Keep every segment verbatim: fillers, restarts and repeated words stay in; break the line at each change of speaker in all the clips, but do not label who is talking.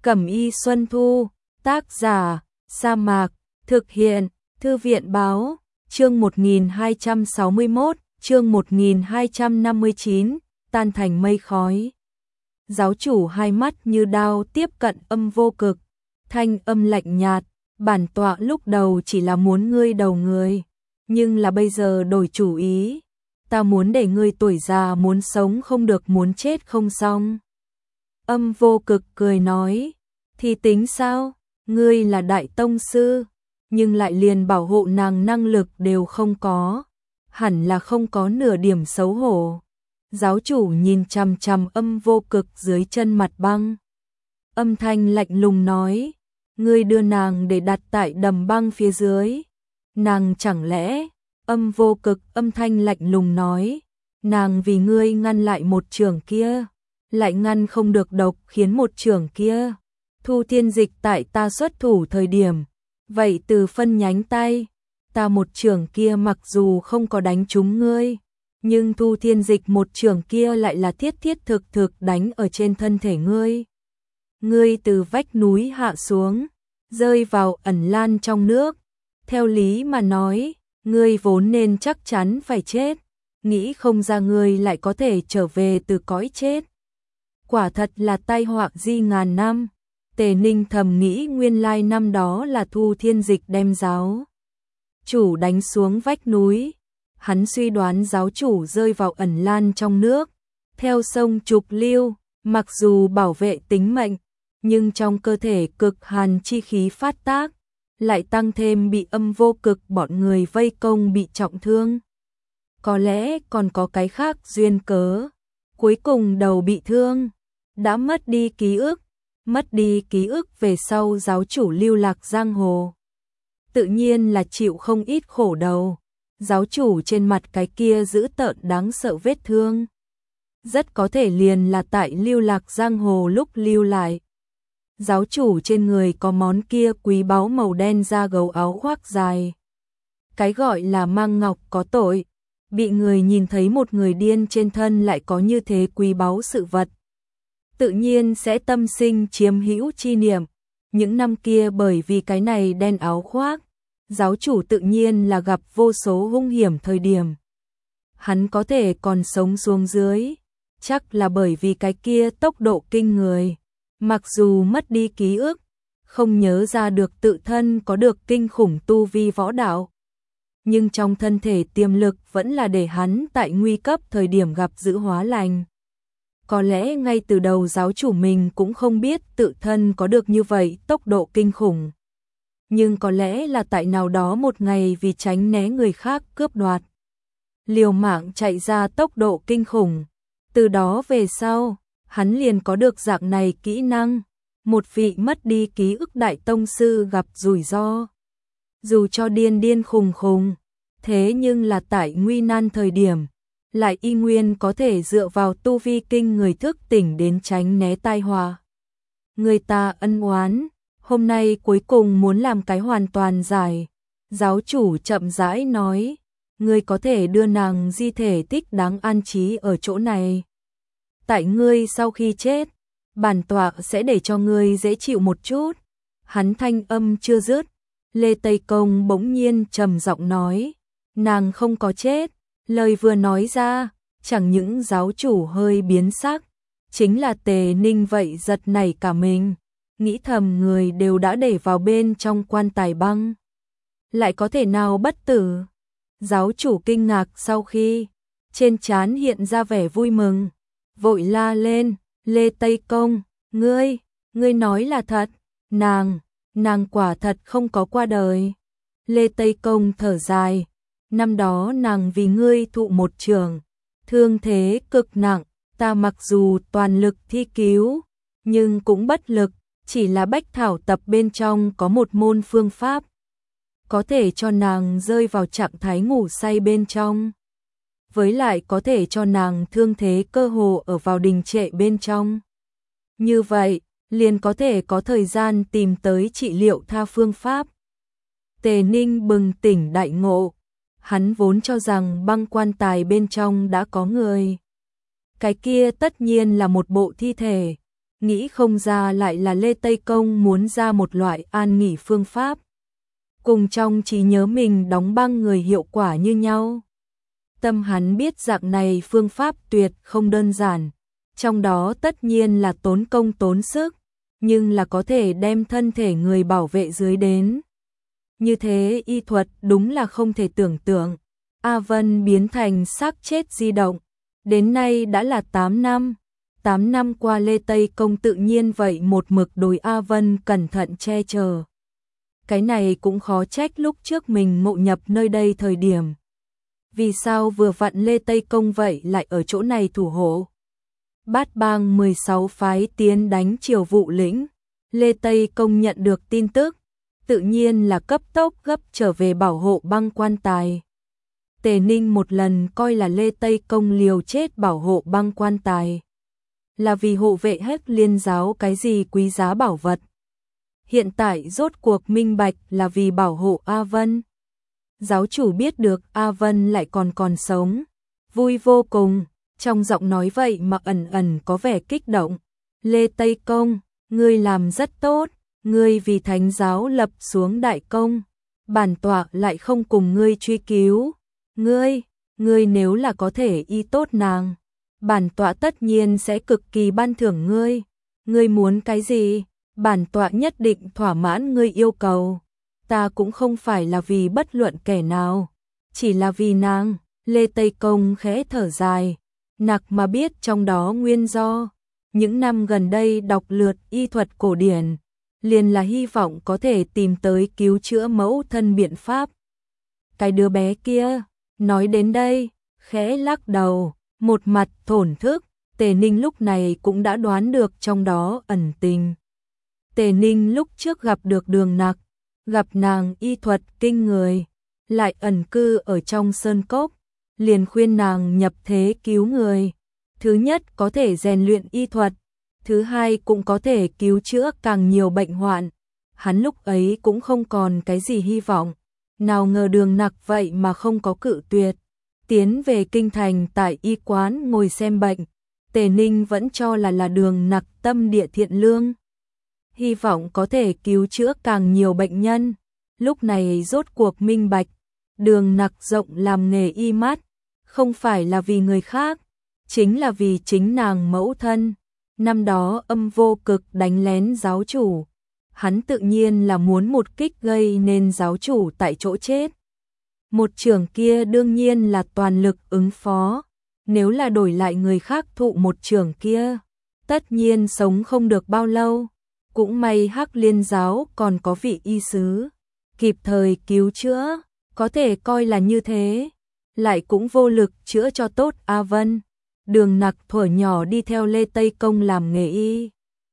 Cẩm y Xuân Thu, tác giả, Sa Mạc, thực hiện, Thư viện báo, chương một nghìn hai trăm sáu mươi mốt, chương một nghìn hai trăm năm mươi chín, tan thành mây khói. Giáo chủ hai mắt như đao tiếp cận Âm Vô Cực, thanh âm lạnh nhạt, bản tọa lúc đầu chỉ là muốn ngươi đầu người, nhưng là bây giờ đổi chủ ý, ta muốn để ngươi tuổi già muốn sống không được muốn chết không xong. Âm Vô Cực cười nói, thì tính sao, ngươi là đại tông sư, nhưng lại liền bảo hộ nàng năng lực đều không có, hẳn là không có nửa điểm xấu hổ. Giáo chủ nhìn chằm chằm Âm Vô Cực dưới chân mặt băng. Âm thanh lạnh lùng nói, ngươi đưa nàng để đặt tại đầm băng phía dưới. Nàng chẳng lẽ, Âm Vô Cực âm thanh lạnh lùng nói, nàng vì ngươi ngăn lại một chưởng kia, lại ngăn không được độc khiến một chưởng kia. Thu Thiên Dịch tại ta xuất thủ thời điểm, vậy từ phân nhánh tay, ta một chưởng kia mặc dù không có đánh trúng ngươi, nhưng Thu Thiên Dịch một chưởng kia lại là thiết thiết thực thực đánh ở trên thân thể ngươi. Ngươi từ vách núi hạ xuống, rơi vào ẩn lan trong nước, theo lý mà nói, ngươi vốn nên chắc chắn phải chết, nghĩ không ra ngươi lại có thể trở về từ cõi chết. Quả thật là tai họa di ngàn năm. Tề Ninh thầm nghĩ nguyên lai năm đó là Thu Thiên Dịch đem giáo chủ đánh xuống vách núi. Hắn suy đoán giáo chủ rơi vào ẩn lan trong nước, theo sông trục lưu, mặc dù bảo vệ tính mệnh, nhưng trong cơ thể cực hàn chi khí phát tác, lại tăng thêm bị Âm Vô Cực bọn người vây công bị trọng thương. Có lẽ còn có cái khác duyên cớ, cuối cùng đầu bị thương, đã mất đi ký ức. Mất đi ký ức về sau giáo chủ lưu lạc giang hồ, tự nhiên là chịu không ít khổ đầu. Giáo chủ trên mặt cái kia dữ tợn đáng sợ vết thương, rất có thể liền là tại lưu lạc giang hồ lúc lưu lại. Giáo chủ trên người có món kia quý báu màu đen da gấu áo khoác dài. Cái gọi là mang ngọc có tội, bị người nhìn thấy một người điên trên thân lại có như thế quý báu sự vật, tự nhiên sẽ tâm sinh chiếm hữu chi niệm. Những năm kia bởi vì cái này đen áo khoác, giáo chủ tự nhiên là gặp vô số hung hiểm thời điểm. Hắn có thể còn sống xuống dưới, chắc là bởi vì cái kia tốc độ kinh người. Mặc dù mất đi ký ức, không nhớ ra được tự thân có được kinh khủng tu vi võ đạo, nhưng trong thân thể tiềm lực vẫn là để hắn tại nguy cấp thời điểm gặp giữ hóa lành. Có lẽ ngay từ đầu giáo chủ mình cũng không biết tự thân có được như vậy tốc độ kinh khủng. Nhưng có lẽ là tại nào đó một ngày vì tránh né người khác cướp đoạt, liều mạng chạy ra tốc độ kinh khủng. Từ đó về sau, hắn liền có được dạng này kỹ năng. Một vị mất đi ký ức đại tông sư gặp rủi ro, dù cho điên điên khùng khùng, thế nhưng là tại nguy nan thời điểm, lại y nguyên có thể dựa vào tu vi kinh người thức tỉnh đến tránh né tai họa. Người ta ân oán, hôm nay cuối cùng muốn làm cái hoàn toàn giải. Giáo chủ chậm rãi nói, ngươi có thể đưa nàng di thể tích đáng an trí ở chỗ này. Tại ngươi sau khi chết, bản tọa sẽ để cho ngươi dễ chịu một chút. Hắn thanh âm chưa dứt, Lê Tây Công bỗng nhiên trầm giọng nói, nàng không có chết. Lời vừa nói ra, chẳng những giáo chủ hơi biến sắc, chính là Tề Ninh vậy giật nảy cả mình, nghĩ thầm người đều đã để vào bên trong quan tài băng, lại có thể nào bất tử. Giáo chủ kinh ngạc sau khi, trên trán hiện ra vẻ vui mừng, vội la lên, Lê Tây Công, ngươi, ngươi nói là thật, nàng, nàng quả thật không có qua đời. Lê Tây Công thở dài, năm đó nàng vì ngươi thụ một chưởng, thương thế cực nặng, ta mặc dù toàn lực thi cứu, nhưng cũng bất lực, chỉ là bách thảo tập bên trong có một môn phương pháp, có thể cho nàng rơi vào trạng thái ngủ say bên trong, với lại có thể cho nàng thương thế cơ hồ ở vào đình trệ bên trong. Như vậy, liền có thể có thời gian tìm tới trị liệu tha phương pháp. Tề Ninh bừng tỉnh đại ngộ. Hắn vốn cho rằng băng quan tài bên trong đã có người. Cái kia tất nhiên là một bộ thi thể, nghĩ không ra lại là Lê Tây Công muốn ra một loại an nghỉ phương pháp. Cùng trong trí nhớ mình đóng băng người hiệu quả như nhau. Tâm hắn biết dạng này phương pháp tuyệt không đơn giản, trong đó tất nhiên là tốn công tốn sức, nhưng là có thể đem thân thể người bảo vệ dưới đến. Như thế y thuật đúng là không thể tưởng tượng. A Vân biến thành xác chết di động, đến nay đã là tám năm. tám năm qua Lê Tây Công tự nhiên vậy một mực đối A Vân cẩn thận che chở. Cái này cũng khó trách lúc trước mình ngộ nhập nơi đây thời điểm. Vì sao vừa vặn Lê Tây Công vậy lại ở chỗ này thủ hộ? Bát bang mười sáu phái tiến đánh Triều Vụ lĩnh. Lê Tây Công nhận được tin tức, tự nhiên là cấp tốc gấp trở về bảo hộ băng quan tài. Tề Ninh một lần coi là Lê Tây Công liều chết bảo hộ băng quan tài, là vì hộ vệ hết liên giáo cái gì quý giá bảo vật. Hiện tại rốt cuộc minh bạch là vì bảo hộ A Vân. Giáo chủ biết được A Vân lại còn còn sống, vui vô cùng, trong giọng nói vậy mà ẩn ẩn có vẻ kích động. Lê Tây Công, ngươi làm rất tốt, ngươi vì thánh giáo lập xuống đại công, bản tọa lại không cùng ngươi truy cứu. Ngươi, ngươi nếu là có thể y tốt nàng, bản tọa tất nhiên sẽ cực kỳ ban thưởng ngươi. Ngươi muốn cái gì, bản tọa nhất định thỏa mãn ngươi yêu cầu. Ta cũng không phải là vì bất luận kẻ nào, chỉ là vì nàng. Lê Tây Công khẽ thở dài, nặc mà biết trong đó nguyên do. Những năm gần đây đọc lượt y thuật cổ điển, liền là hy vọng có thể tìm tới cứu chữa mẫu thân biện pháp. Cái đứa bé kia, nói đến đây, khẽ lắc đầu, một mặt thổn thức. Tề Ninh lúc này cũng đã đoán được trong đó ẩn tình. Tề Ninh lúc trước gặp được Đường Nặc, gặp nàng y thuật kinh người, lại ẩn cư ở trong sơn cốc, liền khuyên nàng nhập thế cứu người. Thứ nhất có thể rèn luyện y thuật, thứ hai cũng có thể cứu chữa càng nhiều bệnh hoạn. Hắn lúc ấy cũng không còn cái gì hy vọng, nào ngờ Đường Nặc vậy mà không có cự tuyệt. Tiến về kinh thành tại y quán ngồi xem bệnh, Tề Ninh vẫn cho là là Đường Nặc tâm địa thiện lương, hy vọng có thể cứu chữa càng nhiều bệnh nhân. Lúc này rốt cuộc minh bạch, Đường Nặc rộng làm nghề y mắt, không phải là vì người khác, chính là vì chính nàng mẫu thân. Năm đó Âm Vô Cực đánh lén giáo chủ, hắn tự nhiên là muốn một kích gây nên giáo chủ tại chỗ chết. Một trưởng kia đương nhiên là toàn lực ứng phó, nếu là đổi lại người khác thụ một trưởng kia, tất nhiên sống không được bao lâu. Cũng may Hắc Liên giáo còn có vị y sứ, kịp thời cứu chữa, có thể coi là như thế, lại cũng vô lực chữa cho tốt A Vân. Đường Nặc thuở nhỏ đi theo Lê Tây Công làm nghề y.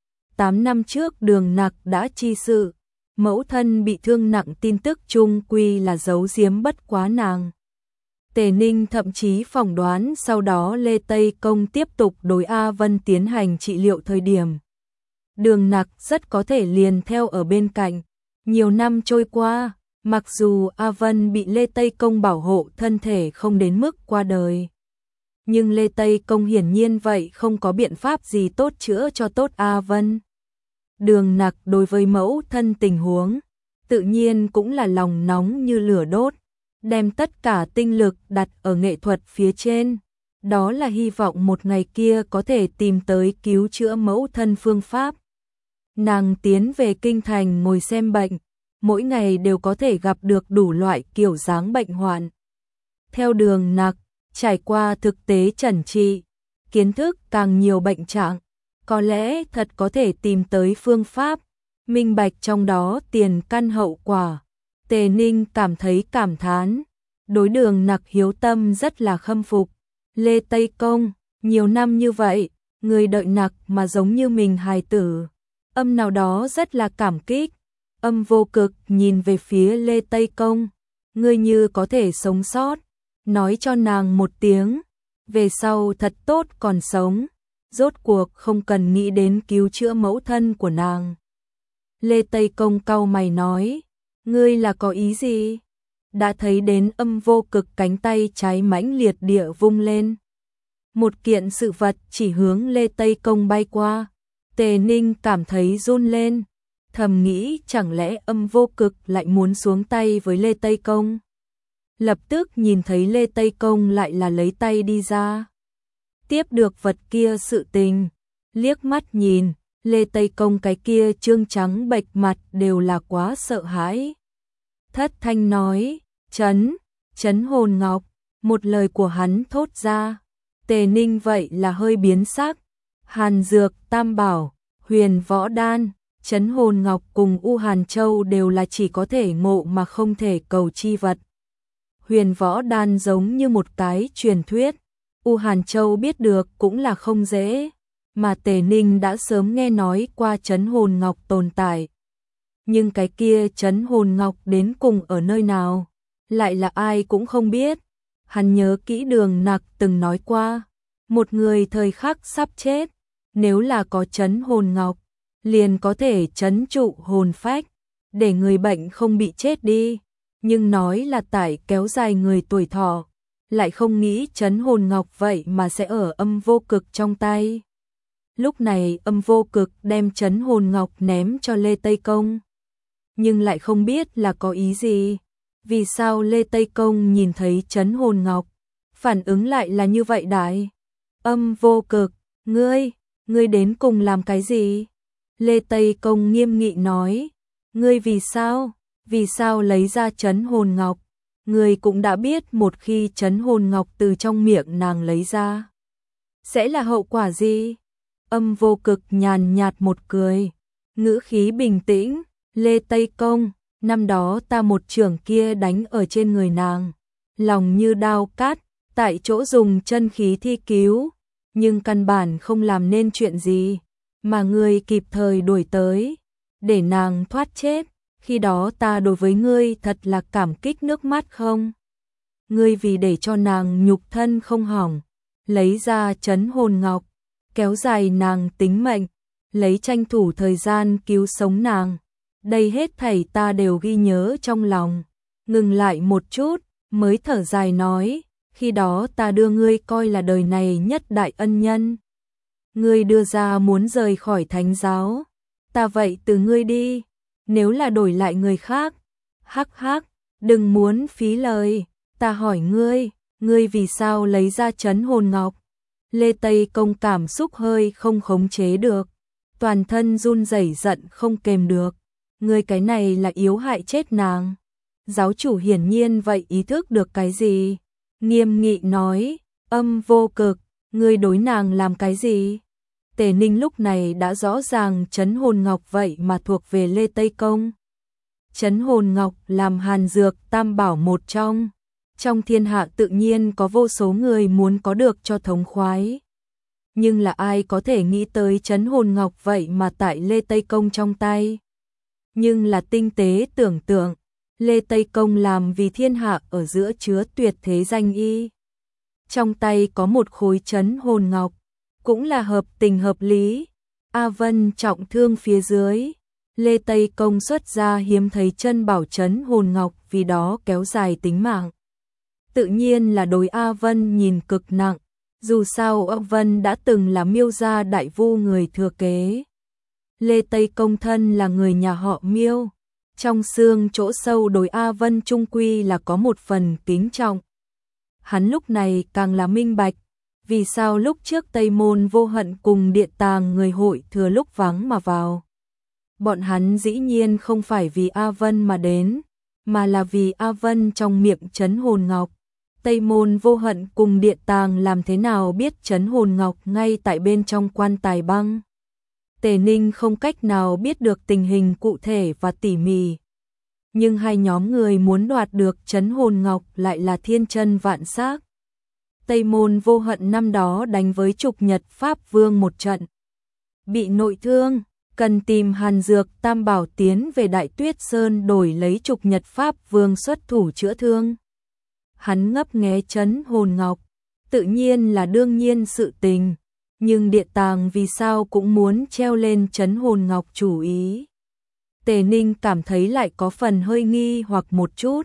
Tám năm trước Đường Nặc đã chi sự, mẫu thân bị thương nặng tin tức chung quy là giấu giếm bất quá nàng. Tề Ninh thậm chí phỏng đoán sau đó Lê Tây Công tiếp tục đối A Vân tiến hành trị liệu thời điểm, Đường Nặc rất có thể liền theo ở bên cạnh. Nhiều năm trôi qua, mặc dù A Vân bị Lê Tây Công bảo hộ thân thể không đến mức qua đời, nhưng Lê Tây Công hiển nhiên vậy không có biện pháp gì tốt chữa cho tốt A Vân. Đường Nặc đối với mẫu thân tình huống, tự nhiên cũng là lòng nóng như lửa đốt, đem tất cả tinh lực đặt ở nghệ thuật phía trên. Đó là hy vọng một ngày kia có thể tìm tới cứu chữa mẫu thân phương pháp. Nàng tiến về kinh thành ngồi xem bệnh, mỗi ngày đều có thể gặp được đủ loại kiểu dáng bệnh hoạn. Theo Đường Nặc, trải qua thực tế chẩn trị, kiến thức càng nhiều bệnh trạng, có lẽ thật có thể tìm tới phương pháp, minh bạch trong đó tiền căn hậu quả. Tề Ninh cảm thấy cảm thán, đối Đường Nặc hiếu tâm rất là khâm phục. Lê Tây Công, nhiều năm như vậy, người đợi Nặc mà giống như mình hài tử. Âm nào đó rất là cảm kích. Âm Vô Cực nhìn về phía Lê Tây Công, ngươi như có thể sống sót, nói cho nàng một tiếng, về sau thật tốt còn sống, rốt cuộc không cần nghĩ đến cứu chữa mẫu thân của nàng. Lê Tây Công cau mày nói, ngươi là có ý gì? Đã thấy đến Âm Vô Cực cánh tay trái mãnh liệt địa vung lên. Một kiện sự vật chỉ hướng Lê Tây Công bay qua. Tề Ninh cảm thấy run lên, thầm nghĩ chẳng lẽ Âm Vô Cực lại muốn xuống tay với Lê Tây Công. Lập tức nhìn thấy Lê Tây Công lại là lấy tay đi ra. Tiếp được vật kia sự tình, liếc mắt nhìn, Lê Tây Công cái kia trương trắng bệch mặt đều là quá sợ hãi. Thất thanh nói, chấn, chấn hồn ngọc, một lời của hắn thốt ra. Tề Ninh vậy là hơi biến sắc, Hàn Dược, Tam Bảo, Huyền Võ Đan, Chấn Hồn Ngọc cùng U Hàn Châu đều là chỉ có thể ngộ mà không thể cầu chi vật. Huyền Võ Đan giống như một cái truyền thuyết, U Hàn Châu biết được cũng là không dễ, mà Tề Ninh đã sớm nghe nói qua Chấn Hồn Ngọc tồn tại. Nhưng cái kia Chấn Hồn Ngọc đến cùng ở nơi nào, lại là ai cũng không biết. Hắn nhớ kỹ Đường Nặc từng nói qua, một người thời khắc sắp chết, nếu là có Chấn Hồn Ngọc, liền có thể trấn trụ hồn phách, để người bệnh không bị chết đi. Nhưng nói là tại kéo dài người tuổi thọ, lại không nghĩ Chấn Hồn Ngọc vậy mà sẽ ở Âm Vô Cực trong tay. Lúc này Âm Vô Cực đem Chấn Hồn Ngọc ném cho Lê Tây Công, nhưng lại không biết là có ý gì. Vì sao Lê Tây Công nhìn thấy Chấn Hồn Ngọc, phản ứng lại là như vậy đại? Âm Vô Cực, ngươi, ngươi đến cùng làm cái gì? Lê Tây Công nghiêm nghị nói, ngươi vì sao, vì sao lấy ra Chấn Hồn Ngọc? Ngươi cũng đã biết một khi Chấn Hồn Ngọc từ trong miệng nàng lấy ra, sẽ là hậu quả gì? Âm Vô Cực nhàn nhạt một cười, ngữ khí bình tĩnh, Lê Tây Công, năm đó ta một chưởng kia đánh ở trên người nàng, lòng như đao cát, tại chỗ dùng chân khí thi cứu, nhưng căn bản không làm nên chuyện gì, mà ngươi kịp thời đuổi tới, để nàng thoát chết, khi đó ta đối với ngươi thật là cảm kích nước mắt không? Ngươi vì để cho nàng nhục thân không hỏng, lấy ra Chấn Hồn Ngọc, kéo dài nàng tính mệnh, lấy tranh thủ thời gian cứu sống nàng. Đây hết thảy ta đều ghi nhớ trong lòng. Ngừng lại một chút, mới thở dài nói, khi đó ta đưa ngươi coi là đời này nhất đại ân nhân. Ngươi đưa ra muốn rời khỏi thánh giáo, ta vậy từ ngươi đi, nếu là đổi lại người khác, hắc hắc, đừng muốn phí lời, ta hỏi ngươi, ngươi vì sao lấy ra Chấn Hồn Ngọc? Lê Tây Công cảm xúc hơi không khống chế được, toàn thân run rẩy giận không kềm được. Ngươi cái này là yếu hại chết nàng. Giáo chủ hiển nhiên vậy ý thức được cái gì, nghiêm nghị nói, Âm Vô Cực, ngươi đối nàng làm cái gì? Tề Ninh lúc này đã rõ ràng Chấn Hồn Ngọc vậy mà thuộc về Lê Tây Công. Chấn Hồn Ngọc làm Hàn Dược Tam Bảo một trong, trong thiên hạ tự nhiên có vô số người muốn có được cho thống khoái. Nhưng là ai có thể nghĩ tới Chấn Hồn Ngọc vậy mà tại Lê Tây Công trong tay? Nhưng là tinh tế tưởng tượng, Lê Tây Công làm vì thiên hạ ở giữa chứa tuyệt thế danh y. Trong tay có một khối Chấn Hồn Ngọc, cũng là hợp tình hợp lý. A Vân trọng thương phía dưới, Lê Tây Công xuất ra hiếm thấy chân bảo Chấn Hồn Ngọc vì đó kéo dài tính mạng. Tự nhiên là đối A Vân nhìn cực nặng, dù sao A Vân đã từng là Miêu gia đại vu người thừa kế. Lê Tây Công thân là người nhà họ Miêu, trong xương chỗ sâu đối A Vân trung quy là có một phần kính trọng. Hắn lúc này càng là minh bạch, vì sao lúc trước Tây Môn Vô Hận cùng Điện Tàng người hội thừa lúc vắng mà vào. Bọn hắn dĩ nhiên không phải vì A Vân mà đến, mà là vì A Vân trong miệng Chấn Hồn Ngọc. Tây Môn Vô Hận cùng Điện Tàng làm thế nào biết Chấn Hồn Ngọc ngay tại bên trong quan tài băng. Tề Ninh không cách nào biết được tình hình cụ thể và tỉ mỉ. Nhưng hai nhóm người muốn đoạt được Chấn Hồn Ngọc lại là thiên chân vạn xác. Tây Môn Vô Hận năm đó đánh với Trục Nhật Pháp Vương một trận, bị nội thương, cần tìm Hàn Dược Tam Bảo tiến về Đại Tuyết Sơn đổi lấy Trục Nhật Pháp Vương xuất thủ chữa thương. Hắn ngấp nghé Chấn Hồn Ngọc, tự nhiên là đương nhiên sự tình. Nhưng Điện Tàng vì sao cũng muốn treo lên Chấn Hồn Ngọc chủ ý. Tề Ninh cảm thấy lại có phần hơi nghi hoặc một chút.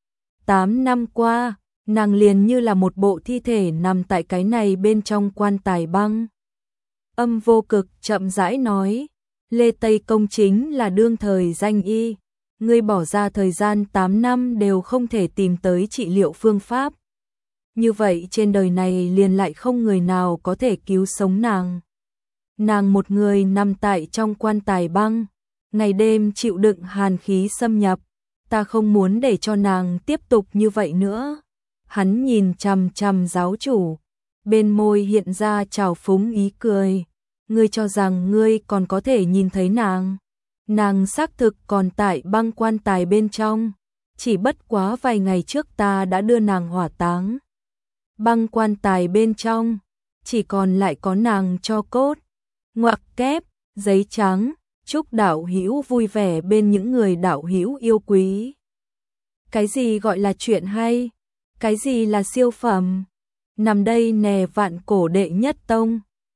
Tám năm qua, nàng liền như là một bộ thi thể nằm tại cái này bên trong quan tài băng. Âm Vô Cực chậm rãi nói, Lê Tây Công chính là đương thời danh y, ngươi bỏ ra thời gian tám năm đều không thể tìm tới trị liệu phương pháp. Như vậy trên đời này liền lại không người nào có thể cứu sống nàng. Nàng một người nằm tại trong quan tài băng, ngày đêm chịu đựng hàn khí xâm nhập, ta không muốn để cho nàng tiếp tục như vậy nữa. Hắn nhìn chằm chằm giáo chủ, bên môi hiện ra trào phúng ý cười, ngươi cho rằng ngươi còn có thể nhìn thấy nàng. Nàng xác thực còn tại băng quan tài bên trong, chỉ bất quá vài ngày trước ta đã đưa nàng hỏa táng. Băng quan tài bên trong, chỉ còn lại có nàng cho cốt. Ngoặc kép, giấy trắng, chúc đạo hữu vui vẻ bên những người đạo hữu yêu quý. Cái gì gọi là chuyện hay? Cái gì là siêu phẩm? Nằm đây nè vạn cổ đệ nhất tông.